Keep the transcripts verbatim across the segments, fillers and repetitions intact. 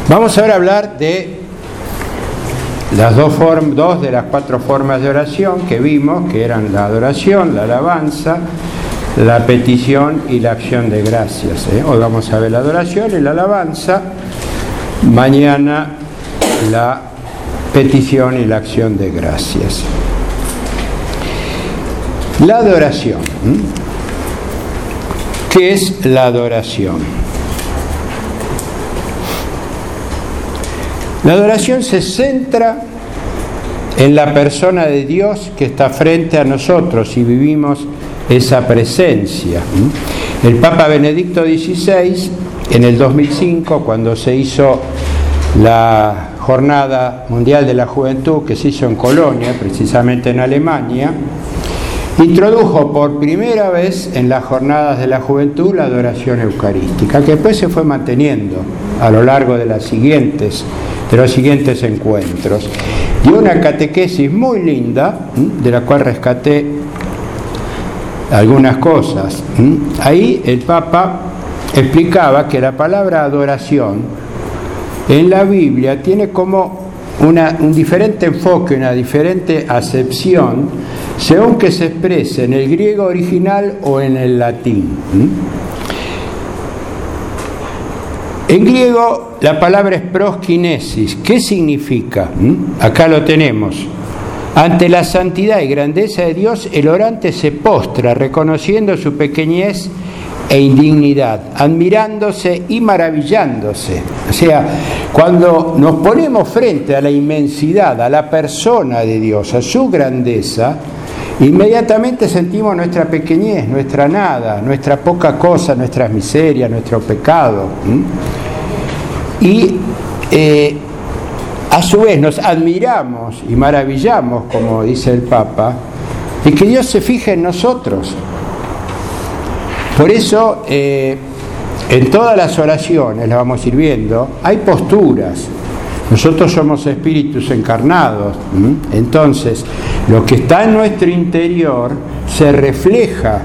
Vamos ahora a hablar de las dos, form, dos de las cuatro formas de oración que vimos, que eran la adoración, la alabanza, la petición y la acción de gracias. ¿eh? Hoy vamos a ver la adoración y la alabanza, mañana la petición y la acción de gracias. La adoración. ¿eh? ¿Qué es la adoración? La adoración se centra en la persona de Dios que está frente a nosotros y vivimos esa presencia. El Papa Benedicto dieciséis, en el dos mil cinco, cuando se hizo la Jornada Mundial de la Juventud, que se hizo en Colonia, precisamente en Alemania, introdujo por primera vez en las Jornadas de la Juventud la adoración eucarística, que después se fue manteniendo a lo largo de las siguientes de los siguientes encuentros. Y una catequesis muy linda, de la cual rescaté algunas cosas. Ahí el Papa explicaba que la palabra adoración en la Biblia tiene como una, un diferente enfoque, una diferente acepción, según que se exprese en el griego original o en el latín. En griego la palabra es proskinesis. ¿Qué significa? ¿Mm? Acá lo tenemos. Ante la santidad y grandeza de Dios, el orante se postra, reconociendo su pequeñez e indignidad, admirándose y maravillándose. O sea, cuando nos ponemos frente a la inmensidad, a la persona de Dios, a su grandeza, inmediatamente sentimos nuestra pequeñez, nuestra nada, nuestra poca cosa, nuestras miserias, nuestro pecado. ¿Mm? Y eh, a su vez nos admiramos y maravillamos, como dice el Papa, de que Dios se fije en nosotros. Por eso, eh, en todas las oraciones, las vamos a ir viendo, hay posturas. Nosotros somos espíritus encarnados. ¿Mm? Entonces, lo que está en nuestro interior se refleja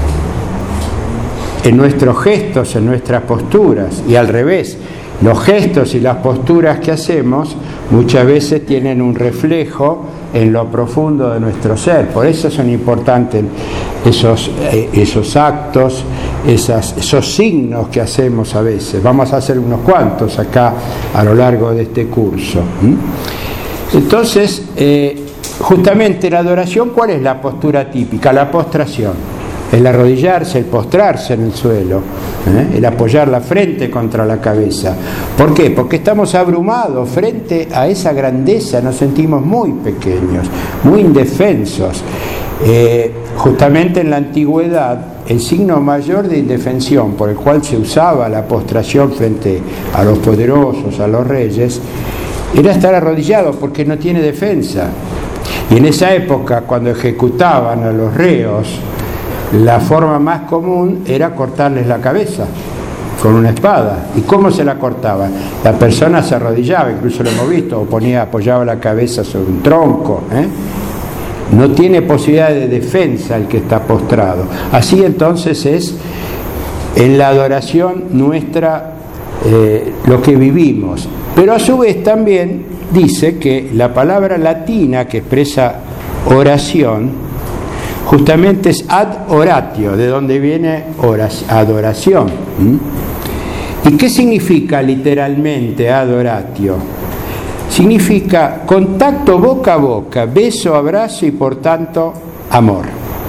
en nuestros gestos, en nuestras posturas, y al revés. Los gestos y las posturas que hacemos muchas veces tienen un reflejo en lo profundo de nuestro ser. Por eso son importantes esos, eh, esos actos, esas, esos signos que hacemos a veces. Vamos a hacer unos cuantos acá a lo largo de este curso. ¿Mm? Entonces, eh, justamente la adoración, ¿cuál es la postura típica? La postración. El arrodillarse, el postrarse en el suelo, ¿eh? el apoyar la frente contra la cabeza. ¿Por qué? Porque estamos abrumados frente a esa grandeza, nos sentimos muy pequeños, muy indefensos. Eh, justamente en la antigüedad, el signo mayor de indefensión por el cual se usaba la postración frente a los poderosos, a los reyes, era estar arrodillado porque no tiene defensa. Y en esa época, cuando ejecutaban a los reos, la forma más común era cortarles la cabeza con una espada. ¿Y cómo se la cortaba? La persona se arrodillaba, incluso lo hemos visto, o ponía, apoyaba la cabeza sobre un tronco. ¿eh? No tiene posibilidad de defensa el que está postrado. Así entonces es en la adoración nuestra eh, lo que vivimos. Pero a su vez también dice que la palabra latina que expresa oración justamente es ad oratio, de donde viene adoración. ¿Mm? ¿Y qué significa literalmente ad oratio? Significa contacto boca a boca, beso, abrazo y por tanto amor.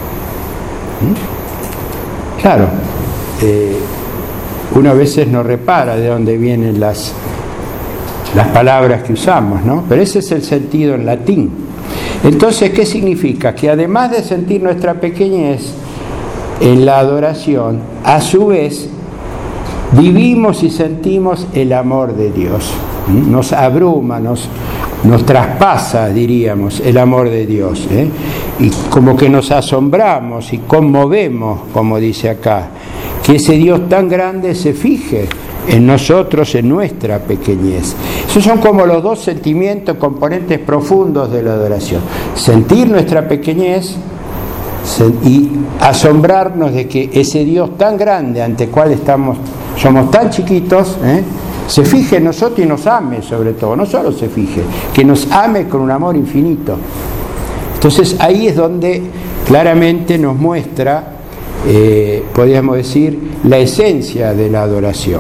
¿Mm? Claro, eh, uno a veces no repara de dónde vienen las, las palabras que usamos, ¿no? Pero ese es el sentido en latín. Entonces, ¿qué significa? Que además de sentir nuestra pequeñez en la adoración, a su vez vivimos y sentimos el amor de Dios. Nos abruma, nos, nos traspasa, diríamos, el amor de Dios. ¿eh? Y como que nos asombramos y conmovemos, como dice acá, que ese Dios tan grande se fije en nosotros, en nuestra pequeñez. Esos son como los dos sentimientos, componentes profundos de la adoración. Sentir nuestra pequeñez y asombrarnos de que ese Dios tan grande ante el cual estamos, somos tan chiquitos, ¿eh? se fije en nosotros y nos ame sobre todo, no solo se fije, que nos ame con un amor infinito. Entonces ahí es donde claramente nos muestra, eh, podríamos decir, la esencia de la adoración.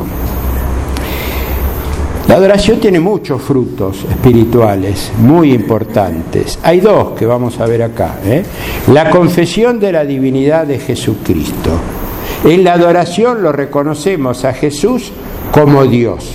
La adoración tiene muchos frutos espirituales muy importantes. Hay dos que vamos a ver acá, ¿eh? La confesión de la divinidad de Jesucristo. En la adoración lo reconocemos a Jesús como Dios.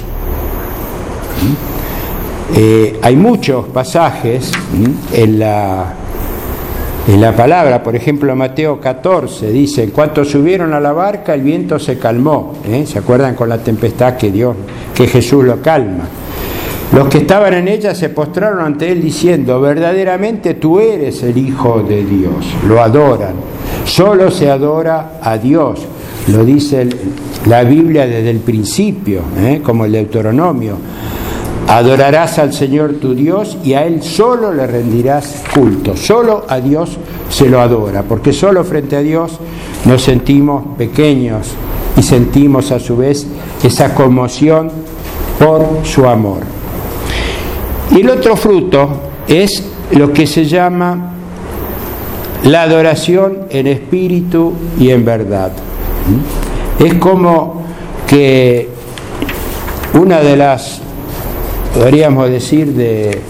Eh, hay muchos pasajes ¿m? en la en la palabra, por ejemplo Mateo catorce dice: en cuanto subieron a la barca el viento se calmó, ¿eh? ¿Se acuerdan con la tempestad que Dios, que Jesús lo calma? Los que estaban en ella se postraron ante él diciendo: verdaderamente tú eres el Hijo de Dios. Lo adoran. Solo se adora a Dios. Lo dice el, la Biblia desde el principio, ¿eh? Como el Deuteronomio. Adorarás al Señor tu Dios y a Él solo le rendirás culto. Solo a Dios se lo adora, porque solo frente a Dios nos sentimos pequeños y sentimos a su vez esa conmoción por su amor. Y el otro fruto es lo que se llama la adoración en espíritu y en verdad. Es como que una de las, podríamos decir, de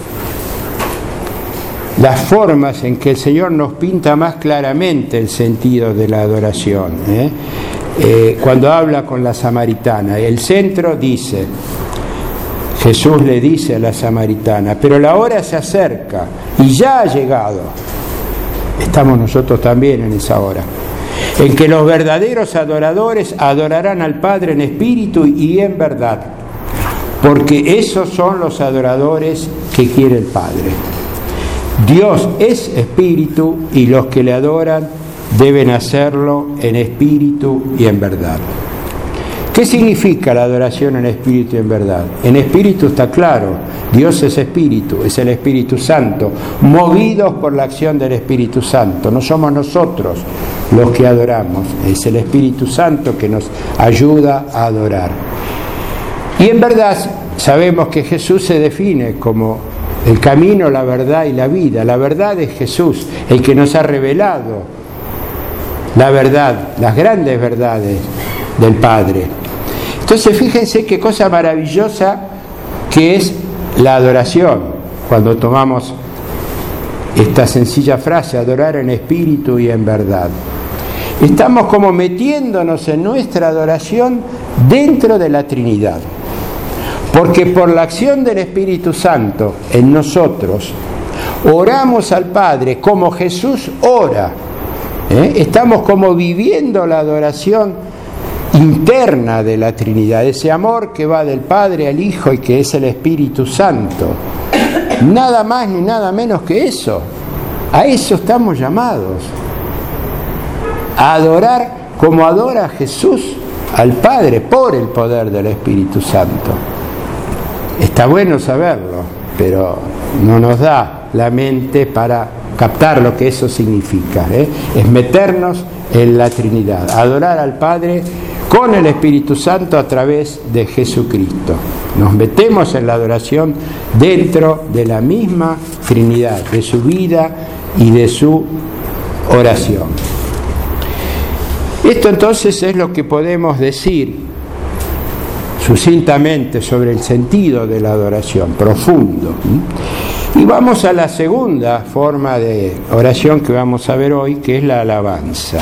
las formas en que el Señor nos pinta más claramente el sentido de la adoración, ¿eh? Eh, cuando habla con la samaritana, el centro dice, Jesús le dice a la samaritana: pero la hora se acerca y ya ha llegado. Estamos nosotros también en esa hora, en que los verdaderos adoradores adorarán al Padre en espíritu y en verdad, porque esos son los adoradores que quiere el Padre. Dios es espíritu y los que le adoran deben hacerlo en espíritu y en verdad. ¿Qué significa la adoración en espíritu y en verdad? En espíritu está claro, Dios es espíritu, es el Espíritu Santo, movidos por la acción del Espíritu Santo. No somos nosotros los que adoramos, es el Espíritu Santo que nos ayuda a adorar. Y en verdad sabemos que Jesús se define como el camino, la verdad y la vida. La verdad es Jesús, el que nos ha revelado la verdad, las grandes verdades del Padre. Entonces fíjense qué cosa maravillosa que es la adoración, cuando tomamos esta sencilla frase, adorar en espíritu y en verdad. Estamos como metiéndonos en nuestra adoración dentro de la Trinidad, porque por la acción del Espíritu Santo en nosotros oramos al Padre como Jesús ora, ¿eh? Estamos como viviendo la adoración interna de la Trinidad, ese amor que va del Padre al Hijo y que es el Espíritu Santo. Nada más ni nada menos que eso. A eso estamos llamados, a adorar como adora Jesús al Padre por el poder del Espíritu Santo. Está bueno saberlo, pero no nos da la mente para captar lo que eso significa, ¿eh? Es meternos en la Trinidad, adorar al Padre con el Espíritu Santo a través de Jesucristo. Nos metemos en la adoración dentro de la misma Trinidad, de su vida y de su oración. Esto entonces es lo que podemos decir sucintamente sobre el sentido de la adoración, profundo. Y vamos a la segunda forma de oración que vamos a ver hoy, que es la alabanza.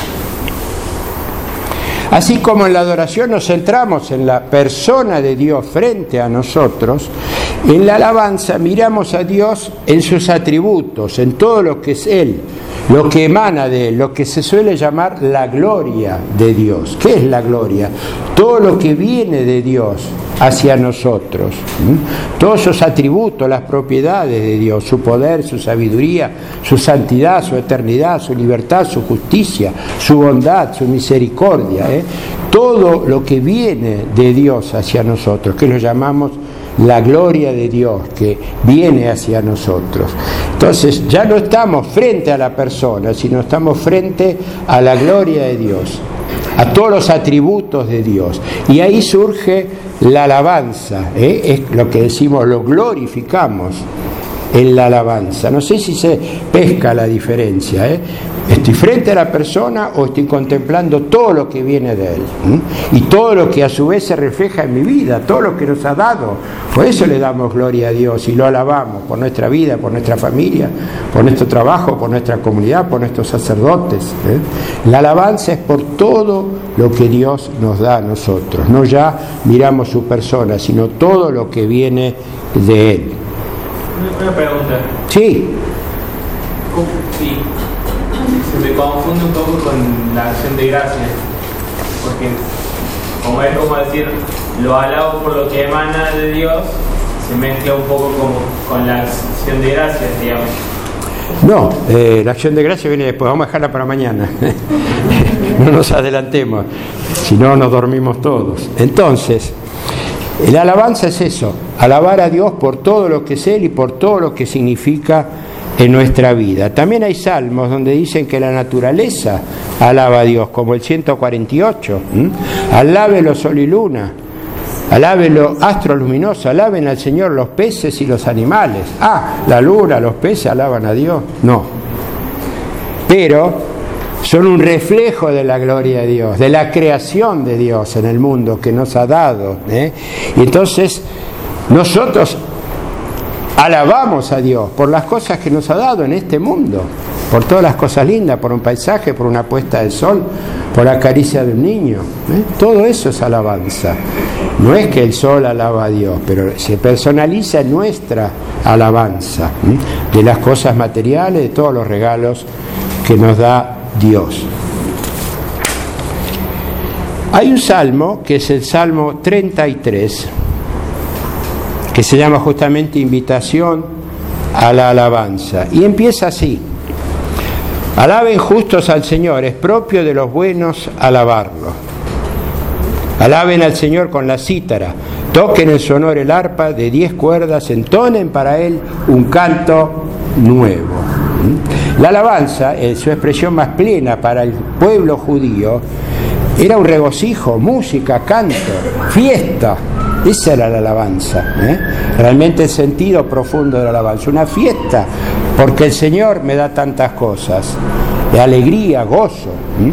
Así como en la adoración nos centramos en la persona de Dios frente a nosotros, en la alabanza miramos a Dios en sus atributos, en todo lo que es Él, lo que emana de Él, lo que se suele llamar la gloria de Dios. ¿Qué es la gloria? Todo lo que viene de Dios hacia nosotros, ¿sí? Todos esos atributos, las propiedades de Dios, su poder, su sabiduría, su santidad, su eternidad, su libertad, su justicia, su bondad, su misericordia, ¿eh? Todo lo que viene de Dios hacia nosotros, que lo llamamos la gloria de Dios que viene hacia nosotros. Entonces ya no estamos frente a la persona, sino estamos frente a la gloria de Dios. a todos los atributos de Dios. Y ahí surge la alabanza, ¿eh? Es lo que decimos, lo glorificamos en la alabanza. No sé si se pesca la diferencia, ¿eh? Estoy frente a la persona o estoy contemplando todo lo que viene de él, ¿eh? Y todo lo que a su vez se refleja en mi vida, todo lo que nos ha dado. Por eso le damos gloria a Dios y lo alabamos, por nuestra vida, por nuestra familia, por nuestro trabajo, por nuestra comunidad, por nuestros sacerdotes, ¿eh? La alabanza es por todo lo que Dios nos da a nosotros. No ya miramos su persona, sino todo lo que viene de él. Una pregunta. Sí. Sí. Se me confunde un poco con la acción de gracias, porque como es como decir, lo alabo por lo que emana de Dios, se mezcla un poco como con la acción de gracias, digamos. No, eh, la acción de gracias viene después, vamos a dejarla para mañana. No nos adelantemos, si no nos dormimos todos. Entonces, la alabanza es eso, alabar a Dios por todo lo que es Él y por todo lo que significa en nuestra vida. También hay salmos donde dicen que la naturaleza alaba a Dios, como el ciento cuarenta y ocho. ¿Mm? Alábelo sol y luna, alábelo astro luminoso, alaben al Señor los peces y los animales. Ah, la luna, los peces alaban a Dios. No. Pero son un reflejo de la gloria de Dios, de la creación de Dios en el mundo que nos ha dado, ¿eh? Y entonces nosotros alabamos a Dios por las cosas que nos ha dado en este mundo, por todas las cosas lindas, por un paisaje, por una puesta de sol, por la caricia de un niño, ¿eh? Todo eso es alabanza. No es que el sol alaba a Dios, pero se personaliza en nuestra alabanza, ¿eh? De las cosas materiales, de todos los regalos que nos da Dios. Hay un salmo que es el Salmo treinta y tres, que se llama justamente Invitación a la alabanza, y empieza así: alaben justos al Señor, es propio de los buenos alabarlo. Alaben al Señor con la cítara, toquen en su honor el arpa de diez cuerdas, entonen para él un canto nuevo. La alabanza, en su expresión más plena para el pueblo judío, era un regocijo, música, canto, fiesta. Esa era la alabanza, ¿eh? Realmente el sentido profundo de la alabanza, una fiesta, porque el Señor me da tantas cosas, de alegría, gozo. ¿eh?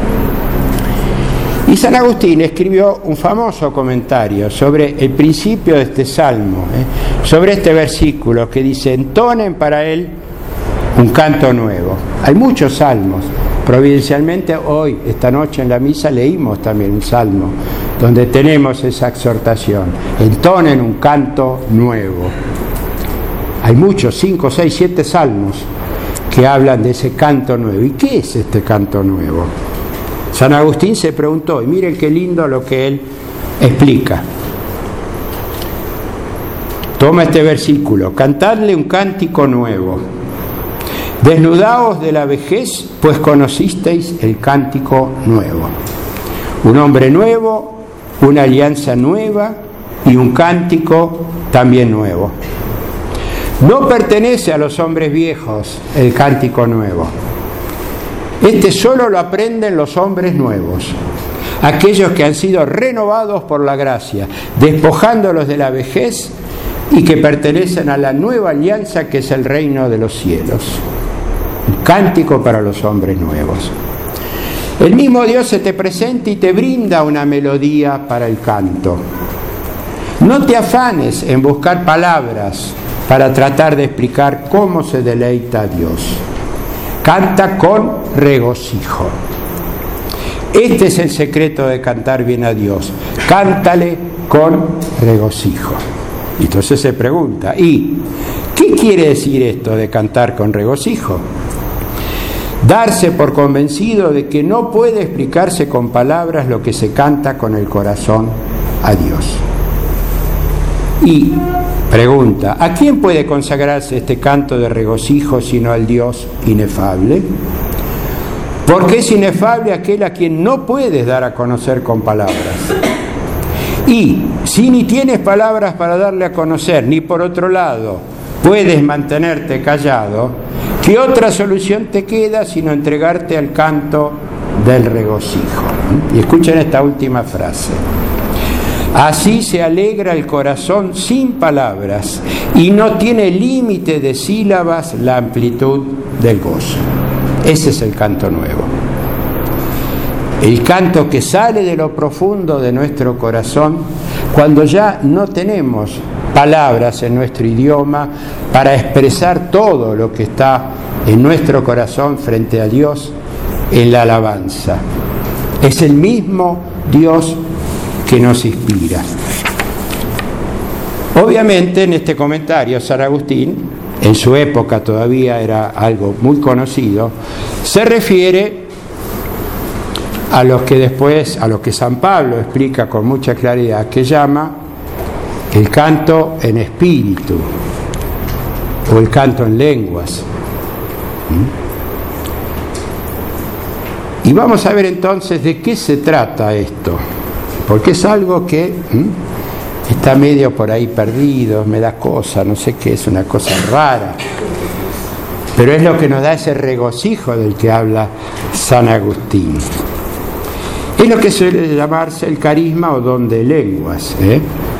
Y San Agustín escribió un famoso comentario sobre el principio de este salmo, ¿eh? sobre este versículo que dice: entonen para él un canto nuevo. Hay muchos salmos. Providencialmente hoy, esta noche en la misa, leímos también un salmo donde tenemos esa exhortación: entonen un canto nuevo. Hay muchos, cinco, seis, siete salmos que hablan de ese canto nuevo. ¿Y qué es este canto nuevo? San Agustín se preguntó, y miren qué lindo lo que él explica. Toma este versículo: cantadle un cántico nuevo. Desnudaos de la vejez, pues conocisteis el cántico nuevo. Un hombre nuevo, una alianza nueva y un cántico también nuevo. No pertenece a los hombres viejos el cántico nuevo. Este solo lo aprenden los hombres nuevos, aquellos que han sido renovados por la gracia, despojándolos de la vejez y que pertenecen a la nueva alianza que es el reino de los cielos. Un cántico para los hombres nuevos. El mismo Dios se te presenta y te brinda una melodía para el canto. No te afanes en buscar palabras para tratar de explicar cómo se deleita a Dios. Canta con regocijo. Este es el secreto de cantar bien a Dios. Cántale con regocijo. Y entonces se pregunta, ¿y qué quiere decir esto de cantar con regocijo? Darse por convencido de que no puede explicarse con palabras lo que se canta con el corazón a Dios. Y pregunta, ¿a quién puede consagrarse este canto de regocijo sino al Dios inefable? Porque es inefable aquel a quien no puedes dar a conocer con palabras. Y si ni tienes palabras para darle a conocer, ni por otro lado puedes mantenerte callado, ¿qué otra solución te queda sino entregarte al canto del regocijo. Y escuchen esta última frase. Así se alegra el corazón sin palabras y no tiene límite de sílabas la amplitud del gozo. Ese es el canto nuevo. El canto que sale de lo profundo de nuestro corazón cuando ya no tenemos palabras en nuestro idioma para expresar todo lo que está en nuestro corazón frente a Dios en la alabanza. Es el mismo Dios que nos inspira. Obviamente en este comentario San Agustín, en su época todavía era algo muy conocido, se refiere a los que después, a lo que San Pablo explica con mucha claridad, que llama el canto en espíritu o el canto en lenguas. ¿Mm? Y vamos a ver entonces de qué se trata esto, porque es algo que ¿m? está medio por ahí perdido, me da cosa, no sé qué, es una cosa rara, pero es lo que nos da ese regocijo del que habla San Agustín. Es lo que suele llamarse el carisma o don de lenguas. ¿eh?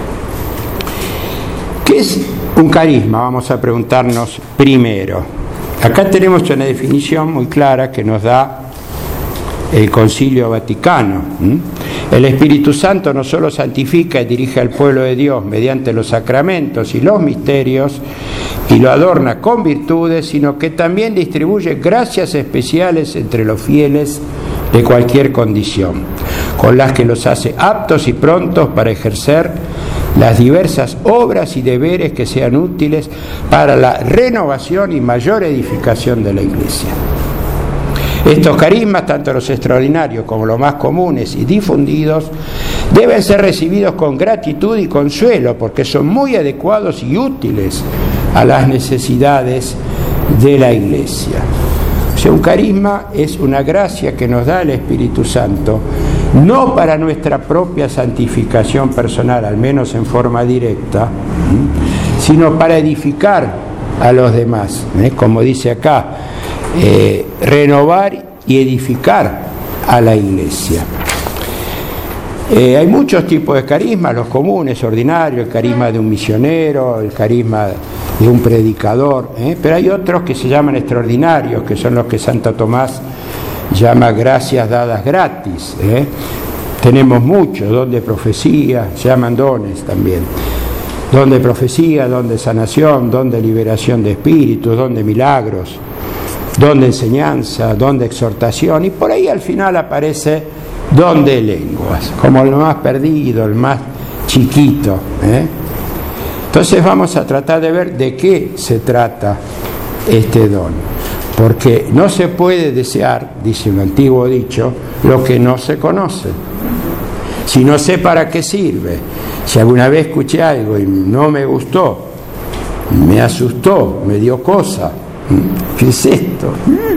¿Qué es un carisma? Vamos a preguntarnos primero. Acá tenemos una definición muy clara que nos da el Concilio Vaticano. ¿Mm? El Espíritu Santo no solo santifica y dirige al pueblo de Dios mediante los sacramentos y los misterios y lo adorna con virtudes, sino que también distribuye gracias especiales entre los fieles de cualquier condición, con las que los hace aptos y prontos para ejercer las diversas obras y deberes que sean útiles para la renovación y mayor edificación de la Iglesia. Estos carismas, tanto los extraordinarios como los más comunes y difundidos, deben ser recibidos con gratitud y consuelo, porque son muy adecuados y útiles a las necesidades de la Iglesia. O sea, un carisma es una gracia que nos da el Espíritu Santo, no para nuestra propia santificación personal, al menos en forma directa, sino para edificar a los demás, ¿eh? Como dice acá, eh, renovar y edificar a la Iglesia. Eh, hay muchos tipos de carismas, los comunes, ordinarios, el carisma de un misionero, el carisma de un predicador, ¿eh? Pero hay otros que se llaman extraordinarios, que son los que Santo Tomás llama gracias dadas gratis. ¿eh? Tenemos muchos, don de profecía, se llaman dones también. Don de profecía, don de sanación, don de liberación de espíritus, don de milagros, don de enseñanza, don de exhortación, y por ahí al final aparece don de lenguas, como el más perdido, el más chiquito. ¿eh? Entonces vamos a tratar de ver de qué se trata este don. Porque no se puede desear, dice un antiguo dicho, lo que no se conoce. Si no sé para qué sirve, si alguna vez escuché algo y no me gustó, me asustó, me dio cosa, ¿qué es esto?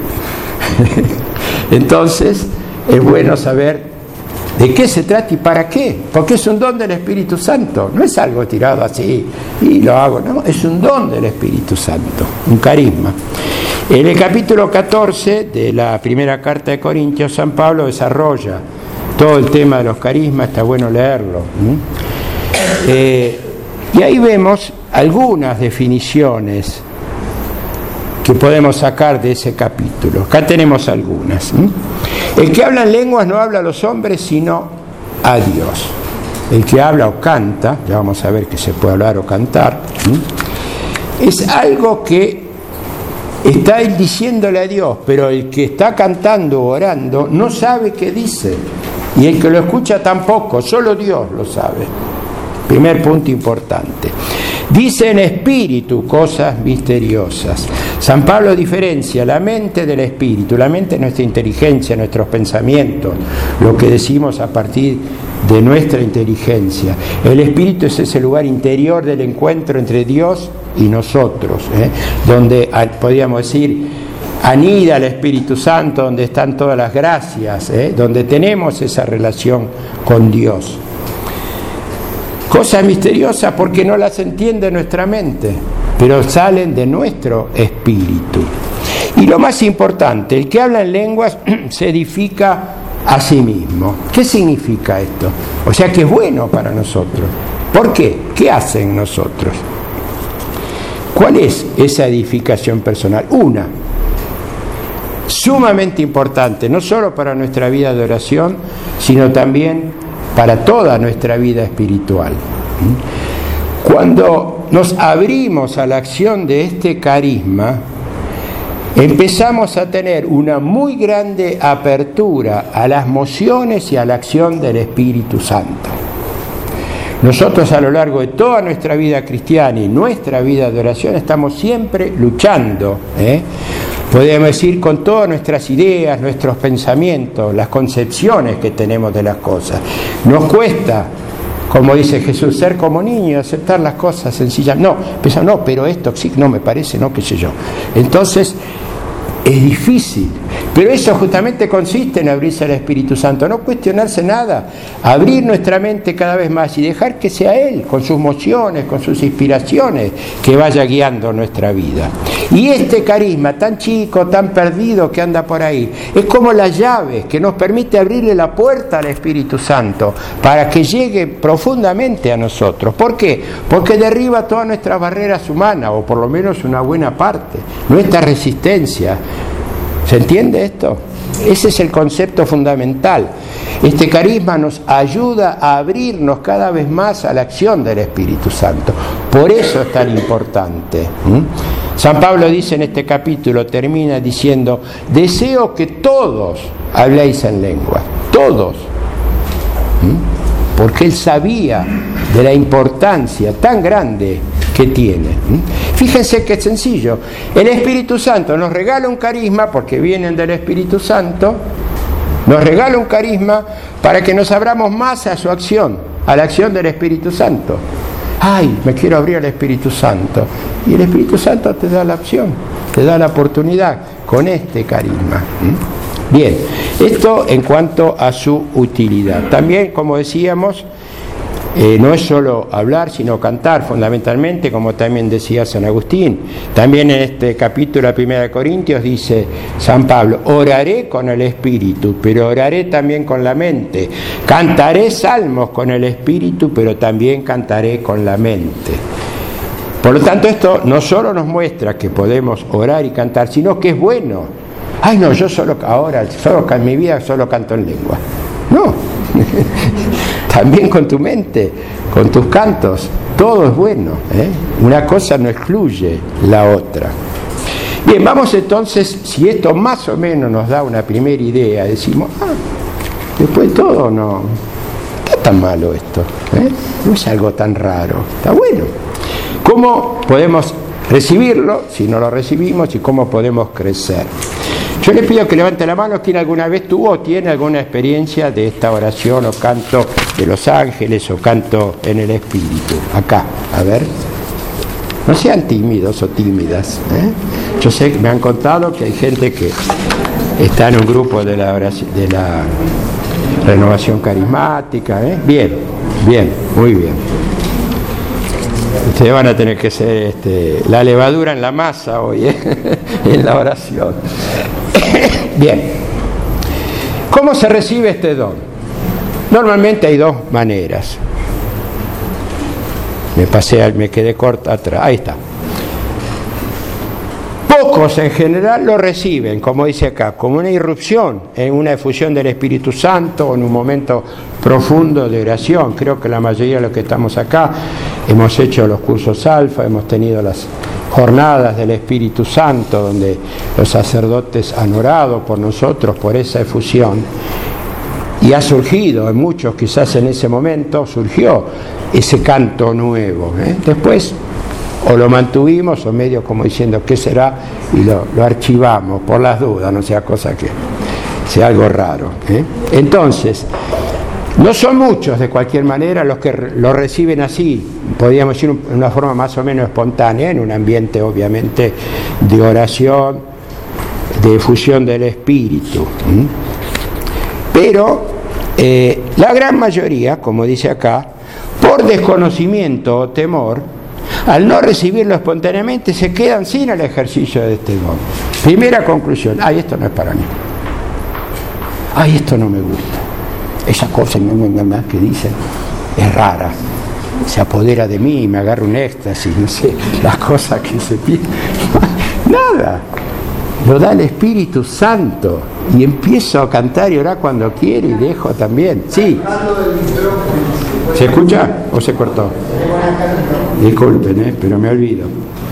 Entonces es bueno saber de qué se trata y para qué, porque es un don del Espíritu Santo, no es algo tirado así y lo hago, no, es un don del Espíritu Santo, un carisma. En el capítulo catorce de la primera carta de Corintios, San Pablo desarrolla todo el tema de los carismas, está bueno leerlo. ¿Mm? Eh, y ahí vemos algunas definiciones que podemos sacar de ese capítulo. Acá tenemos algunas. ¿Mm? El que habla en lenguas no habla a los hombres, sino a Dios. El que habla o canta, ya vamos a ver que se puede hablar o cantar, ¿Mm? es algo que está él diciéndole a Dios, pero el que está cantando o orando no sabe qué dice, y el que lo escucha tampoco, solo Dios lo sabe. Primer punto importante. Dice en espíritu cosas misteriosas. San Pablo diferencia la mente del espíritu. La mente es nuestra inteligencia, nuestros pensamientos, lo que decimos a partir de nuestra inteligencia. El espíritu es ese lugar interior del encuentro entre Dios y nosotros, ¿eh? donde podríamos decir anida el Espíritu Santo, donde están todas las gracias, ¿eh? donde tenemos esa relación con Dios. Cosas misteriosas porque no las entiende nuestra mente, pero salen de nuestro espíritu. Y lo más importante, el que habla en lenguas se edifica a sí mismo. ¿Qué significa esto? O sea que es bueno para nosotros. ¿Por qué? ¿Qué hace en nosotros? ¿Cuál es esa edificación personal? Una, sumamente importante, no solo para nuestra vida de oración, sino también para toda nuestra vida espiritual. Cuando nos abrimos a la acción de este carisma, empezamos a tener una muy grande apertura a las mociones y a la acción del Espíritu Santo. Nosotros a lo largo de toda nuestra vida cristiana y nuestra vida de oración estamos siempre luchando, ¿eh? podemos decir, con todas nuestras ideas, nuestros pensamientos, las concepciones que tenemos de las cosas. Nos cuesta, como dice Jesús, ser como niños, aceptar las cosas sencillas. No, pensar, no, pero esto sí, no me parece, no, qué sé yo. Entonces, es difícil, pero eso justamente consiste en abrirse al Espíritu Santo, no cuestionarse nada, abrir nuestra mente cada vez más y dejar que sea Él, con sus mociones, con sus inspiraciones, que vaya guiando nuestra vida. Y este carisma tan chico, tan perdido que anda por ahí, es como las llaves que nos permite abrirle la puerta al Espíritu Santo para que llegue profundamente a nosotros. ¿Por qué? Porque derriba todas nuestras barreras humanas, o por lo menos una buena parte, nuestra resistencia. ¿Se entiende esto? Ese es el concepto fundamental. Este carisma nos ayuda a abrirnos cada vez más a la acción del Espíritu Santo. Por eso es tan importante. ¿Mm? San Pablo dice en este capítulo, termina diciendo, deseo que todos habléis en lengua, todos. ¿Mm? Porque él sabía de la importancia tan grande que tiene. Fíjense que es sencillo. El Espíritu Santo nos regala un carisma, porque vienen del Espíritu Santo, nos regala un carisma para que nos abramos más a su acción, a la acción del Espíritu Santo. Ay, me quiero abrir al Espíritu Santo. Y el Espíritu Santo te da la opción, te da la oportunidad con este carisma. Bien, esto en cuanto a su utilidad. También, como decíamos, Eh, no es solo hablar, sino cantar, fundamentalmente, como también decía San Agustín. También en este capítulo de Primera de Corintios dice San Pablo, oraré con el Espíritu, pero oraré también con la mente. Cantaré salmos con el Espíritu, pero también cantaré con la mente. Por lo tanto, esto no solo nos muestra que podemos orar y cantar, sino que es bueno. Ay, no, yo solo ahora, solo en mi vida solo canto en lengua. No. También con tu mente, con tus cantos, todo es bueno, ¿eh? Una cosa no excluye la otra. Bien, vamos entonces, si esto más o menos nos da una primera idea, decimos, ah, después de todo no está tan malo esto, ¿eh? No es algo tan raro, está bueno. ¿Cómo podemos recibirlo si no lo recibimos y cómo podemos crecer? Yo le pido que levante la mano quien alguna vez tuvo o tiene alguna experiencia de esta oración o canto de los ángeles o canto en el Espíritu. Acá, a ver. No sean tímidos o tímidas, ¿eh? Yo sé que me han contado que hay gente que está en un grupo de la, oración, de la renovación carismática, ¿eh? Bien, bien, muy bien. Ustedes van a tener que ser este, la levadura en la masa hoy, ¿eh? En la oración. Bien, ¿cómo se recibe este don? Normalmente hay dos maneras. Me pasé, me quedé corta atrás. Ahí está. Pocos en general lo reciben, como dice acá, como una irrupción, en una efusión del Espíritu Santo o en un momento profundo de oración. Creo que la mayoría de los que estamos acá hemos hecho los cursos alfa, hemos tenido las jornadas del Espíritu Santo, donde los sacerdotes han orado por nosotros, por esa efusión, y ha surgido en muchos, quizás en ese momento, surgió ese canto nuevo, ¿eh? Después, o lo mantuvimos, o medio como diciendo, ¿qué será? Y lo, lo archivamos, por las dudas, no sea cosa que sea algo raro, ¿eh? Entonces, no son muchos, de cualquier manera, los que lo reciben así, podríamos decir, de una forma más o menos espontánea, en un ambiente, obviamente, de oración, de efusión del Espíritu. ¿Mm? Pero eh, la gran mayoría, como dice acá, por desconocimiento o temor, Al no recibirlo espontáneamente se quedan sin el ejercicio de este don. Primera conclusión, ay, esto no es para mí. Ay, esto no me gusta. Esa cosa que dicen es rara. Se apodera de mí y me agarra un éxtasis, no sé, las cosas que se piden. Nada. Lo da el Espíritu Santo y empiezo a cantar y orar cuando quiero y dejo también. Sí. ¿Se escucha o se cortó? Disculpen, ¿eh? Pero me olvido.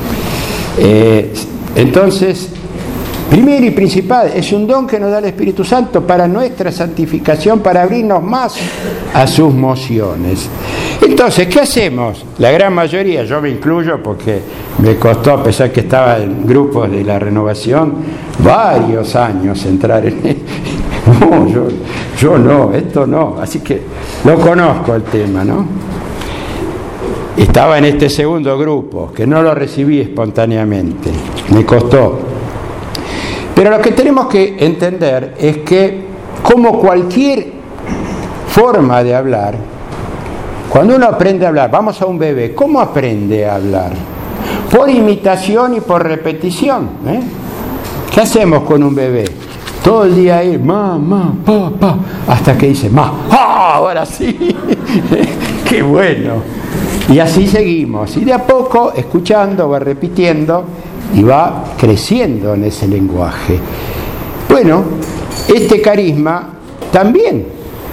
Eh, entonces, primero y principal, es un don que nos da el Espíritu Santo para nuestra santificación, para abrirnos más a sus mociones. Entonces, ¿qué hacemos? La gran mayoría, yo me incluyo porque me costó, a pesar que estaba en grupos de la renovación, varios años entrar en... No, yo, yo no, esto no, así que lo conozco el tema, ¿no? Estaba en este segundo grupo, que no lo recibí espontáneamente, me costó. Pero lo que tenemos que entender es que, como cualquier forma de hablar, cuando uno aprende a hablar, vamos a un bebé, ¿cómo aprende a hablar? Por imitación y por repetición, ¿eh? ¿Qué hacemos con un bebé? Todo el día ahí, ma, ma, pa, pa, hasta que dice, ma, ¡ah! Ahora sí, ¡qué bueno! Y así seguimos, y de a poco, escuchando, va repitiendo, y va creciendo en ese lenguaje. Bueno, este carisma también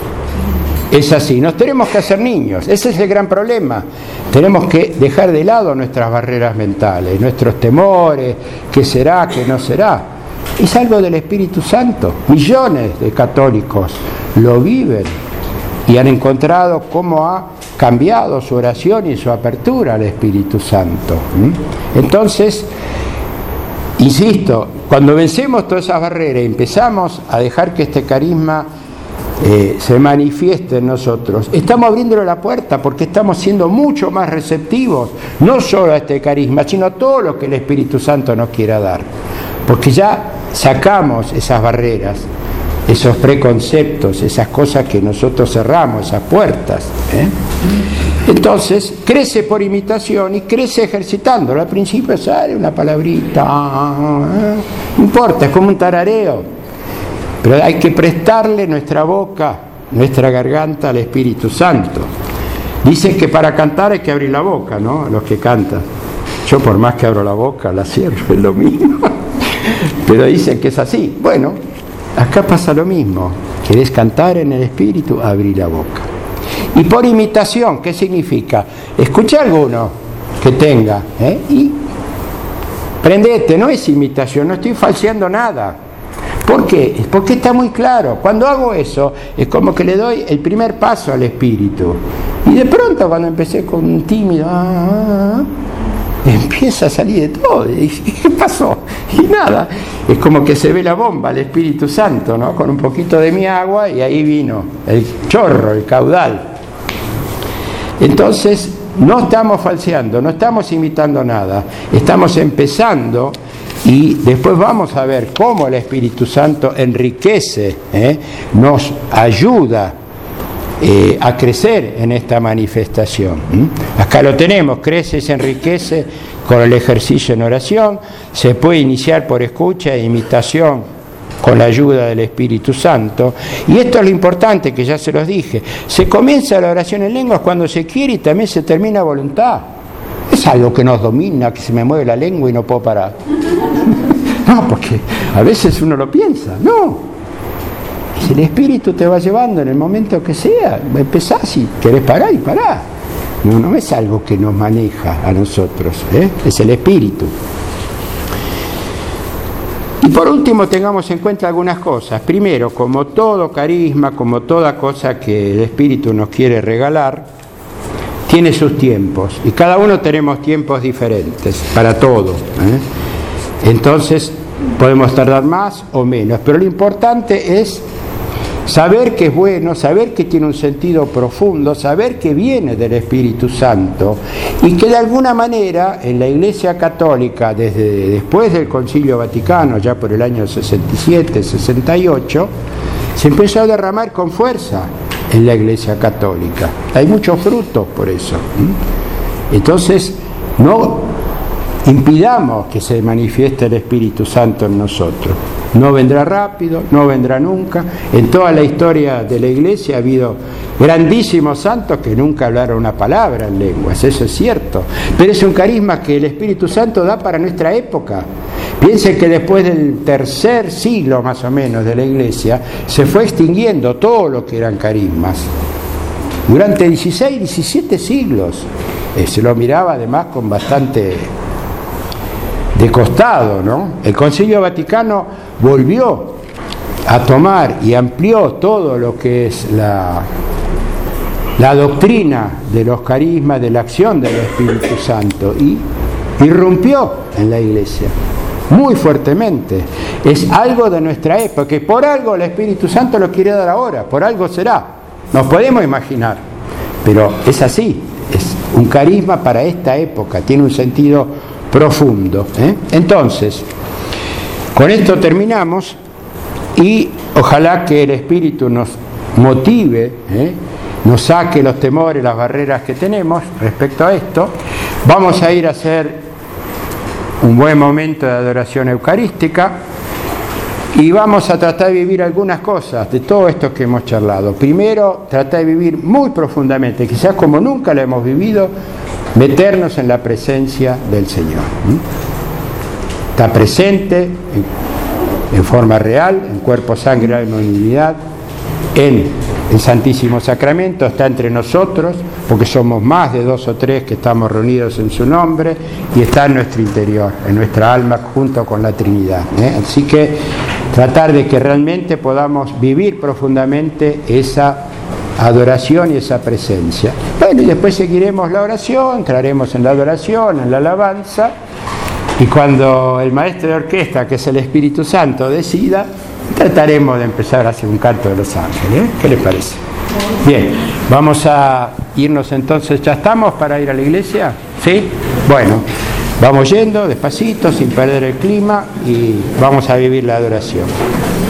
es así, nos tenemos que hacer niños, ese es el gran problema. Tenemos que dejar de lado nuestras barreras mentales, nuestros temores, qué será, qué no será. Es algo del Espíritu Santo. Millones de católicos lo viven y han encontrado cómo ha cambiado su oración y su apertura al Espíritu Santo. Entonces, insisto, cuando vencemos todas esas barreras y empezamos a dejar que este carisma eh, se manifieste en nosotros, estamos abriéndole la puerta porque estamos siendo mucho más receptivos, no solo a este carisma, sino a todo lo que el Espíritu Santo nos quiera dar. Porque ya sacamos esas barreras, esos preconceptos, esas cosas que nosotros cerramos, esas puertas, ¿eh? Entonces, crece por imitación y crece ejercitándolo. Al principio sale una palabrita, no importa, es como un tarareo. Pero hay que prestarle nuestra boca, nuestra garganta al Espíritu Santo. Dicen que para cantar hay que abrir la boca, ¿no? Los que cantan. Yo por más que abro la boca, la cierro, es lo mismo. Pero dicen que es así. Bueno, acá pasa lo mismo. ¿Querés cantar en el Espíritu? Abrí la boca. Y por imitación, ¿qué significa? Escucha alguno que tenga, ¿eh? Y prendete, no es imitación, no estoy falseando nada. ¿Por qué? Porque está muy claro. Cuando hago eso, es como que le doy el primer paso al Espíritu. Y de pronto, cuando empecé con un tímido, ah, empieza a salir de todo. ¿Y qué pasó? Y nada, es como que se ve la bomba, el Espíritu Santo, ¿no? Con un poquito de mi agua y ahí vino el chorro, el caudal. Entonces, no estamos falseando, no estamos imitando nada, estamos empezando y después vamos a ver cómo el Espíritu Santo enriquece, ¿eh? Nos ayuda Eh, a crecer en esta manifestación. ¿Mm? Acá lo tenemos, crece y se enriquece con el ejercicio en oración, se puede iniciar por escucha e imitación con la ayuda del Espíritu Santo, y esto es lo importante que ya se los dije, se comienza la oración en lenguas cuando se quiere y también se termina a voluntad. Es algo que nos domina, que se me mueve la lengua y no puedo parar. No, porque a veces uno lo piensa, no. Si el Espíritu te va llevando en el momento que sea, empezás y querés parar y pará. No, no es algo que nos maneja a nosotros, ¿eh? Es el Espíritu. Y por último tengamos en cuenta algunas cosas. Primero, como todo carisma, como toda cosa que el Espíritu nos quiere regalar, tiene sus tiempos. Y cada uno tenemos tiempos diferentes para todo, ¿eh? Entonces podemos tardar más o menos. Pero lo importante es saber que es bueno, saber que tiene un sentido profundo, saber que viene del Espíritu Santo y que de alguna manera en la Iglesia Católica, desde después del Concilio Vaticano, ya por el año sesenta y siete, sesenta y ocho, se empezó a derramar con fuerza en la Iglesia Católica. Hay muchos frutos por eso. Entonces, no impidamos que se manifieste el Espíritu Santo en nosotros. No vendrá rápido, no vendrá nunca. En toda la historia de la Iglesia ha habido grandísimos santos que nunca hablaron una palabra en lenguas, eso es cierto. Pero es un carisma que el Espíritu Santo da para nuestra época. Piensen que después del tercer siglo más o menos de la Iglesia se fue extinguiendo todo lo que eran carismas. Durante dieciséis, diecisiete siglos eh, se lo miraba además con bastante de costado, ¿no? El Concilio Vaticano volvió a tomar y amplió todo lo que es la, la doctrina de los carismas, de la acción del Espíritu Santo, y irrumpió en la Iglesia muy fuertemente. Es algo de nuestra época, y por algo el Espíritu Santo lo quiere dar ahora, por algo será. Nos podemos imaginar, pero es así, es un carisma para esta época, tiene un sentido profundo, ¿eh? Entonces, con esto terminamos y ojalá que el Espíritu nos motive, ¿eh? nos saque los temores, las barreras que tenemos respecto a esto. Vamos a ir a hacer un buen momento de adoración eucarística y vamos a tratar de vivir algunas cosas de todo esto que hemos charlado. Primero, tratar de vivir muy profundamente, quizás como nunca lo hemos vivido, meternos en la presencia del Señor. Está presente en, en forma real, en cuerpo, sangre, alma y divinidad, en el Santísimo Sacramento, está entre nosotros, porque somos más de dos o tres que estamos reunidos en su nombre, y está en nuestro interior, en nuestra alma, junto con la Trinidad, ¿eh? Así que tratar de que realmente podamos vivir profundamente esa adoración y esa presencia. Bueno, y después seguiremos la oración, entraremos en la adoración, en la alabanza, y cuando el maestro de orquesta, que es el Espíritu Santo, decida, trataremos de empezar a hacer un canto de los ángeles, ¿eh? ¿Qué les parece? Bien, vamos a irnos entonces, ¿ya estamos para ir a la iglesia? ¿Sí? Bueno, vamos yendo despacito, sin perder el clima, y vamos a vivir la adoración.